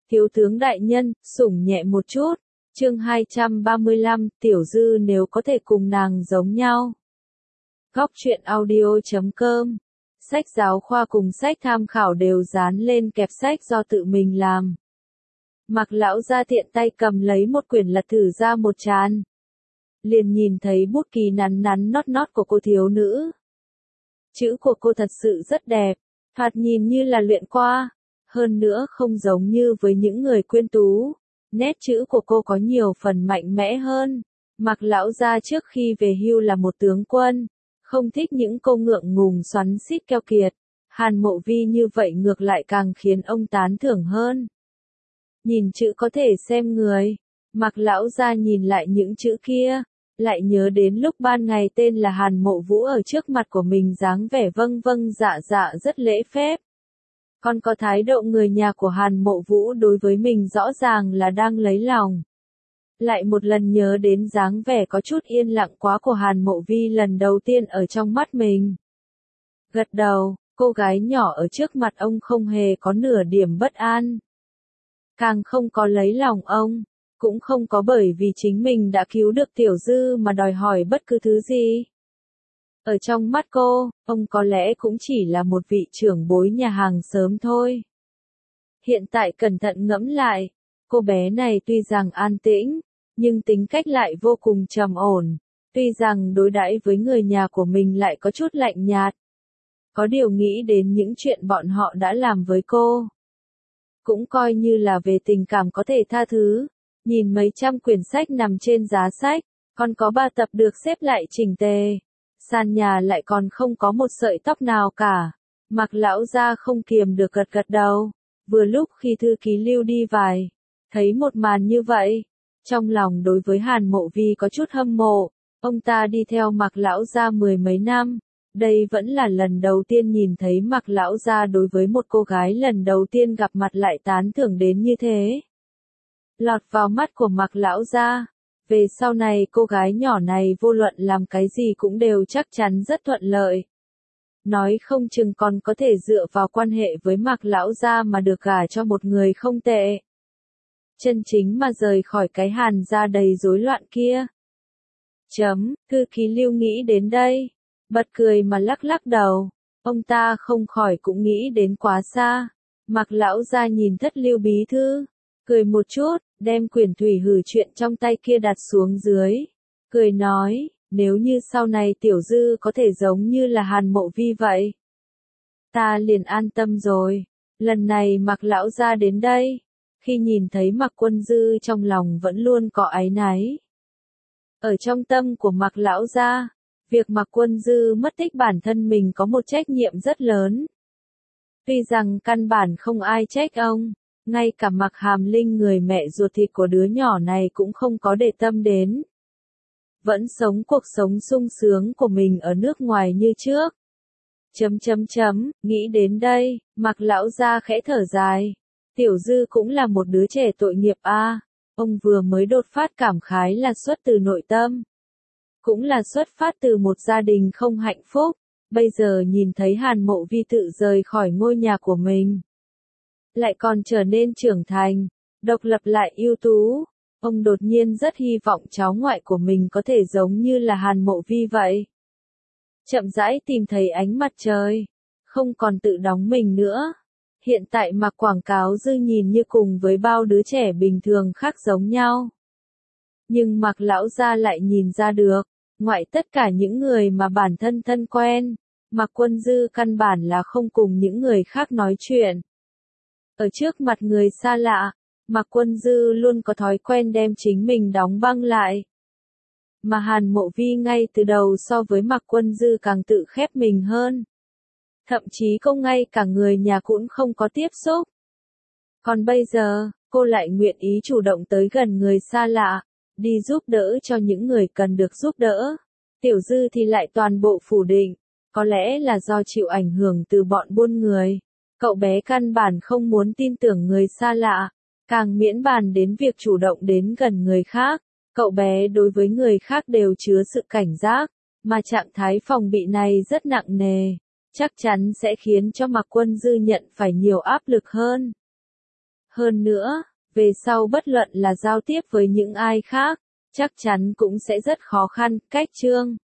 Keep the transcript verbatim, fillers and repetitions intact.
Thiếu tướng đại nhân, sủng nhẹ một chút. Chương hai trăm ba mươi lăm, Tiểu Dư nếu có thể cùng nàng giống nhau. Góc truyện audio chấm com. Sách giáo khoa cùng sách tham khảo đều dán lên kẹp sách do tự mình làm. Mạc lão gia tiện tay cầm lấy một quyển lật thử ra một trang. Liền nhìn thấy bút ký nắn nắn nót nót của cô thiếu nữ. Chữ của cô thật sự rất đẹp, thoạt nhìn như là luyện qua. Hơn nữa không giống như với những người quyến tú. Nét chữ của cô có nhiều phần mạnh mẽ hơn. Mạc lão gia trước khi về hưu là một tướng quân. Không thích những cô ngượng ngùng xoắn xít keo kiệt. Hàn Mộ Vi như vậy ngược lại càng khiến ông tán thưởng hơn. Nhìn chữ có thể xem người. Mạc lão gia nhìn lại những chữ kia. Lại nhớ đến lúc ban ngày tên là Hàn Mộ Vũ ở trước mặt của mình dáng vẻ vâng vâng dạ dạ rất lễ phép. Còn có thái độ người nhà của Hàn Mộ Vũ đối với mình rõ ràng là đang lấy lòng. Lại một lần nhớ đến dáng vẻ có chút yên lặng quá của Hàn Mộ Vi lần đầu tiên ở trong mắt mình. Gật đầu, cô gái nhỏ ở trước mặt ông không hề có nửa điểm bất an. Càng không có lấy lòng ông, cũng không có bởi vì chính mình đã cứu được Tiểu Dư mà đòi hỏi bất cứ thứ gì. Ở trong mắt cô, ông có lẽ cũng chỉ là một vị trưởng bối nhà hàng xóm thôi. Hiện tại cẩn thận ngẫm lại, cô bé này tuy rằng an tĩnh, nhưng tính cách lại vô cùng trầm ổn. Tuy rằng đối đãi với người nhà của mình lại có chút lạnh nhạt. Có điều nghĩ đến những chuyện bọn họ đã làm với cô. Cũng coi như là về tình cảm có thể tha thứ. Nhìn mấy trăm quyển sách nằm trên giá sách, còn có ba tập được xếp lại chỉnh tề. Sàn nhà lại còn không có một sợi tóc nào cả. Mạc lão gia không kiềm được gật gật đầu. Vừa lúc khi thư ký Lưu đi vài, thấy một màn như vậy, trong lòng đối với Hàn Mộ Vi có chút hâm mộ. Ông ta đi theo Mạc lão gia mười mấy năm, đây vẫn là lần đầu tiên nhìn thấy Mạc lão gia đối với một cô gái lần đầu tiên gặp mặt lại tán thưởng đến như thế. Lọt vào mắt của Mạc lão gia. Về sau này cô gái nhỏ này vô luận làm cái gì cũng đều chắc chắn rất thuận lợi. Nói không chừng còn có thể dựa vào quan hệ với Mạc lão gia mà được gả cho một người không tệ. Chân chính mà rời khỏi cái Hàn gia đầy rối loạn kia. Chấm, thư ký Lưu nghĩ đến đây. Bật cười mà lắc lắc đầu. Ông ta không khỏi cũng nghĩ đến quá xa. Mạc lão gia nhìn thất Lưu bí thư. Cười một chút, đem quyển thủy hử chuyện trong tay kia đặt xuống dưới. Cười nói, nếu như sau này Tiểu Dư có thể giống như là Hàn Mộ Vi vậy. Ta liền an tâm rồi. Lần này Mạc lão gia đến đây. Khi nhìn thấy Mạc Quân Dư trong lòng vẫn luôn có áy náy. Ở trong tâm của Mạc lão gia, việc Mạc Quân Dư mất tích bản thân mình có một trách nhiệm rất lớn. Tuy rằng căn bản không ai trách ông. Ngay cả Mạc Hàm Linh người mẹ ruột thịt của đứa nhỏ này cũng không có để tâm đến. Vẫn sống cuộc sống sung sướng của mình ở nước ngoài như trước. Chấm chấm chấm, nghĩ đến đây, Mạc lão gia khẽ thở dài. Tiểu Dư cũng là một đứa trẻ tội nghiệp a. À. Ông vừa mới đột phát cảm khái là xuất từ nội tâm. Cũng là xuất phát từ một gia đình không hạnh phúc. Bây giờ nhìn thấy Hàn Mộ Vi tự rời khỏi ngôi nhà của mình. Lại còn trở nên trưởng thành, độc lập lại ưu tú. Ông đột nhiên rất hy vọng cháu ngoại của mình có thể giống như là Hàn Mộ Vi vậy. Chậm rãi tìm thấy ánh mặt trời, không còn tự đóng mình nữa. Hiện tại Mạc quảng cáo Dư nhìn như cùng với bao đứa trẻ bình thường khác giống nhau. Nhưng Mạc lão gia lại nhìn ra được, ngoại tất cả những người mà bản thân thân quen, Mạc Quân Dư căn bản là không cùng những người khác nói chuyện. Ở trước mặt người xa lạ, Mạc Quân Dư luôn có thói quen đem chính mình đóng băng lại. Mà Hàn Mộ Vi ngay từ đầu so với Mạc Quân Dư càng tự khép mình hơn. Thậm chí cô ngay cả người nhà cũng không có tiếp xúc. Còn bây giờ, cô lại nguyện ý chủ động tới gần người xa lạ, đi giúp đỡ cho những người cần được giúp đỡ. Tiểu Dư thì lại toàn bộ phủ định, có lẽ là do chịu ảnh hưởng từ bọn buôn người. Cậu bé căn bản không muốn tin tưởng người xa lạ, càng miễn bàn đến việc chủ động đến gần người khác. Cậu bé đối với người khác đều chứa sự cảnh giác, mà trạng thái phòng bị này rất nặng nề, chắc chắn sẽ khiến cho Mạc Quân Dư nhận phải nhiều áp lực hơn. Hơn nữa, về sau bất luận là giao tiếp với những ai khác, chắc chắn cũng sẽ rất khó khăn. Cách chương